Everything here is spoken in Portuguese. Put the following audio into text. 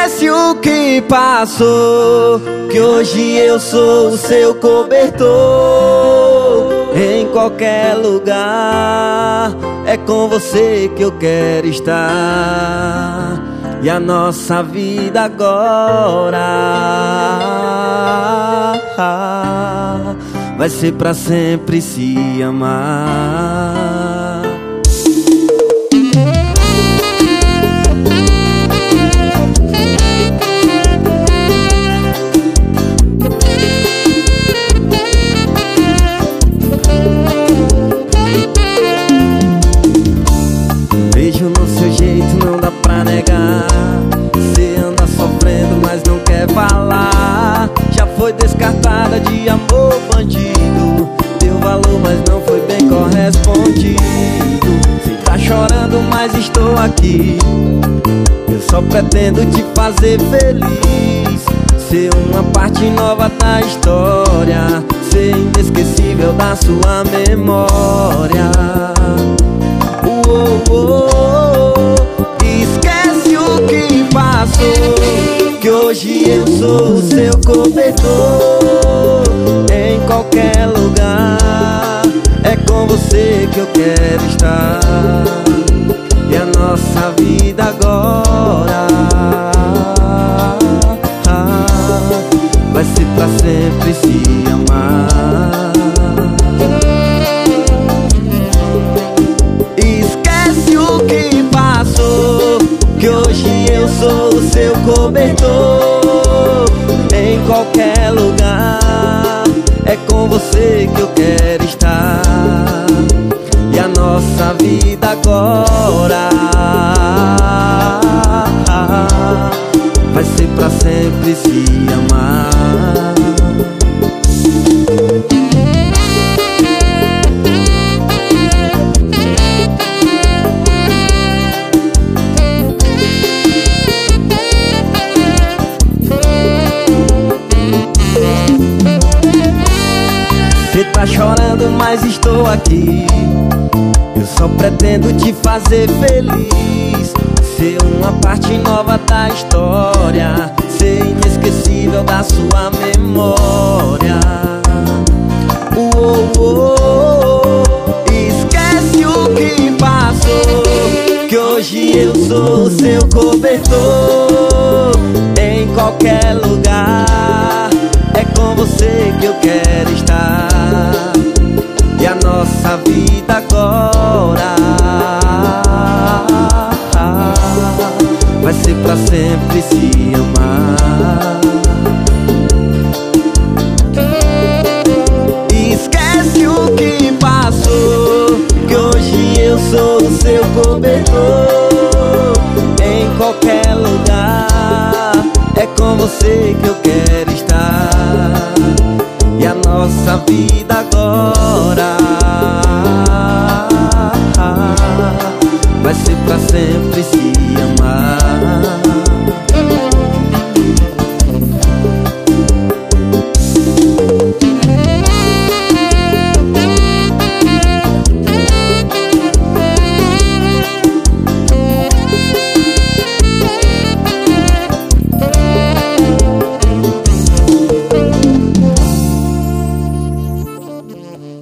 Esquece o que passou, que hoje eu sou o seu cobertor. Em qualquer lugar é com você que eu quero estar. E a nossa vida agora vai ser pra sempre se amar. Vejo no seu jeito, não dá pra negar. Cê anda sofrendo, mas não quer falar. Já foi descartada de amor bandido. Deu valor, mas não foi bem correspondido. Cê tá chorando, mas estou aqui. Eu só pretendo te fazer feliz. Ser uma parte nova da história. Ser inesquecível da sua memória. Esquece o que passou, que hoje eu sou o seu cobertor. Em qualquer lugar é com você que eu quero estar. E a nossa vida agora vai ser pra sempre se amar. Esquece o que passou, que hoje eu sou o seu cobertor. Em qualquer lugar é com você que eu quero estar. E a nossa vida agora vai ser pra sempre se amar. Cê tá chorando, mas estou aqui. Eu só pretendo te fazer feliz. Ser uma parte nova da história. Ser inesquecível da sua memória. Esquece o que passou, que hoje eu sou o seu cobertor. Em qualquer lugar é com você que eu quero estar. E a nossa vida agora vai ser pra sempre se amar. Esquece o que passou, que hoje eu sou o seu cobertor. Em qualquer lugar é com você que eu